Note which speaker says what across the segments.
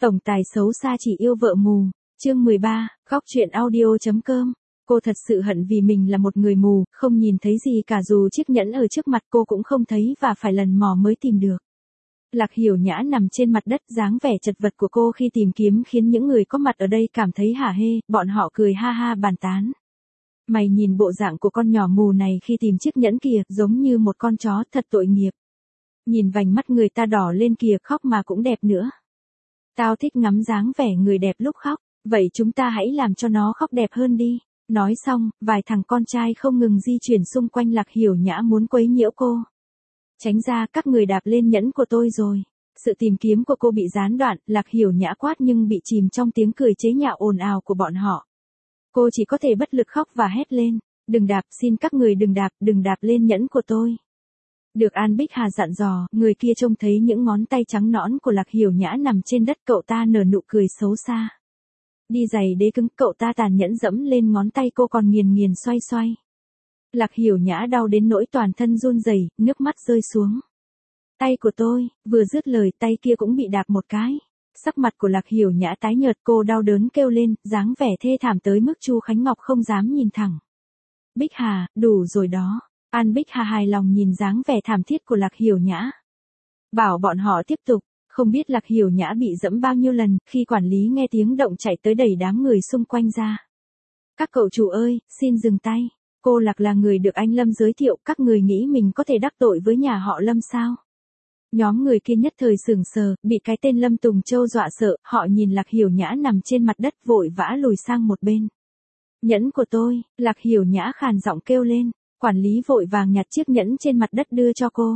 Speaker 1: Tổng tài xấu xa chỉ yêu vợ mù. Chương 13, góc truyện audio.com. Cô thật sự hận vì mình là một người mù, không nhìn thấy gì cả, dù chiếc nhẫn ở trước mặt cô cũng không thấy và phải lần mò mới tìm được. Lạc Hiểu Nhã nằm trên mặt đất, dáng vẻ chật vật của cô khi tìm kiếm khiến những người có mặt ở đây cảm thấy hả hê, bọn họ cười ha ha bàn tán. Mày nhìn bộ dạng của con nhỏ mù này khi tìm chiếc nhẫn kìa, giống như một con chó, thật tội nghiệp. Nhìn vành mắt người ta đỏ lên kìa, khóc mà cũng đẹp nữa. Tao thích ngắm dáng vẻ người đẹp lúc khóc, vậy chúng ta hãy làm cho nó khóc đẹp hơn đi. Nói xong, vài thằng con trai không ngừng di chuyển xung quanh Lạc Hiểu Nhã muốn quấy nhiễu cô. Tránh ra, các người đạp lên nhẫn của tôi rồi. Sự tìm kiếm của cô bị gián đoạn, Lạc Hiểu Nhã quát nhưng bị chìm trong tiếng cười chế nhạo ồn ào của bọn họ. Cô chỉ có thể bất lực khóc và hét lên. Đừng đạp, xin các người đừng đạp lên nhẫn của tôi. Được An Bích Hà dặn dò, người kia trông thấy những ngón tay trắng nõn của Lạc Hiểu Nhã nằm trên đất, cậu ta nở nụ cười xấu xa. Đi giày đế cứng, cậu ta tàn nhẫn dẫm lên ngón tay cô còn nghiền nghiền xoay xoay. Lạc Hiểu Nhã đau đến nỗi toàn thân run rẩy, nước mắt rơi xuống. Tay của tôi, vừa dứt lời tay kia cũng bị đạp một cái. Sắc mặt của Lạc Hiểu Nhã tái nhợt, cô đau đớn kêu lên, dáng vẻ thê thảm tới mức Chu Khánh Ngọc không dám nhìn thẳng. Bích Hà, đủ rồi đó. An Bích Hà hài lòng nhìn dáng vẻ thảm thiết của Lạc Hiểu Nhã. Bảo bọn họ tiếp tục, không biết Lạc Hiểu Nhã bị dẫm bao nhiêu lần, khi quản lý nghe tiếng động chạy tới đẩy đám người xung quanh ra. Các cậu chủ ơi, xin dừng tay. Cô Lạc là người được anh Lâm giới thiệu, các người nghĩ mình có thể đắc tội với nhà họ Lâm sao? Nhóm người kia nhất thời sửng sờ, bị cái tên Lâm Tùng Châu dọa sợ, họ nhìn Lạc Hiểu Nhã nằm trên mặt đất vội vã lùi sang một bên. Nhẫn của tôi, Lạc Hiểu Nhã khàn giọng kêu lên. Quản lý vội vàng nhặt chiếc nhẫn trên mặt đất đưa cho cô.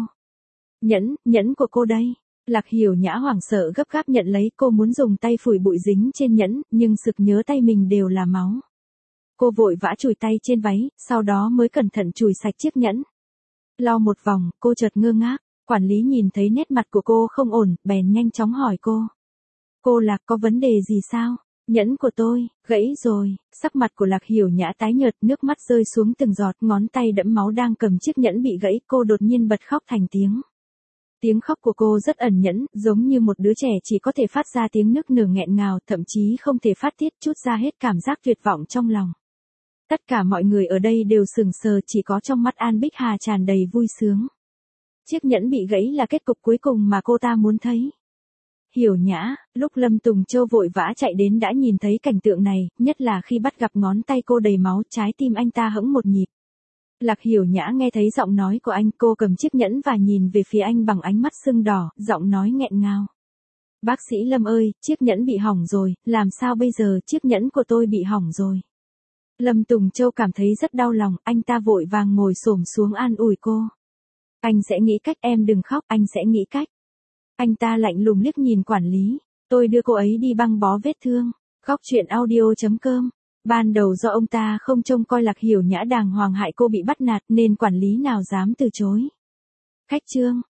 Speaker 1: Nhẫn của cô đây. Lạc Hiểu Nhã hoảng sợ gấp gáp nhận lấy, cô muốn dùng tay phủi bụi dính trên nhẫn, nhưng sực nhớ tay mình đều là máu. Cô vội vã chùi tay trên váy, sau đó mới cẩn thận chùi sạch chiếc nhẫn. Lau một vòng, cô chợt ngơ ngác, quản lý nhìn thấy nét mặt của cô không ổn, bèn nhanh chóng hỏi cô. Cô Lạc có vấn đề gì sao? Nhẫn của tôi, gãy rồi. Sắc mặt của Lạc Hiểu Nhã tái nhợt, nước mắt rơi xuống từng giọt, ngón tay đẫm máu đang cầm chiếc nhẫn bị gãy, cô đột nhiên bật khóc thành tiếng. Tiếng khóc của cô rất ẩn nhẫn, giống như một đứa trẻ chỉ có thể phát ra tiếng nức nở nghẹn ngào, thậm chí không thể phát tiết, trút ra hết cảm giác tuyệt vọng trong lòng. Tất cả mọi người ở đây đều sững sờ, chỉ có trong mắt An Bích Hà tràn đầy vui sướng. Chiếc nhẫn bị gãy là kết cục cuối cùng mà cô ta muốn thấy. Hiểu Nhã, lúc Lâm Tùng Châu vội vã chạy đến đã nhìn thấy cảnh tượng này, nhất là khi bắt gặp ngón tay cô đầy máu, trái tim anh ta hững một nhịp. Lạc Hiểu Nhã nghe thấy giọng nói của anh, cô cầm chiếc nhẫn và nhìn về phía anh bằng ánh mắt sưng đỏ, giọng nói nghẹn ngào. Bác sĩ Lâm ơi, chiếc nhẫn bị hỏng rồi, làm sao bây giờ, chiếc nhẫn của tôi bị hỏng rồi. Lâm Tùng Châu cảm thấy rất đau lòng, anh ta vội vàng ngồi xổm xuống an ủi cô. Anh sẽ nghĩ cách, em đừng khóc, anh sẽ nghĩ cách. Anh ta lạnh lùng liếc nhìn quản lý. Tôi đưa cô ấy đi băng bó vết thương. Góc truyện audio.com. Ban đầu do ông ta không trông coi Lạc Hiểu Nhã đàng hoàng hại cô bị bắt nạt nên quản lý nào dám từ chối. Khách trương.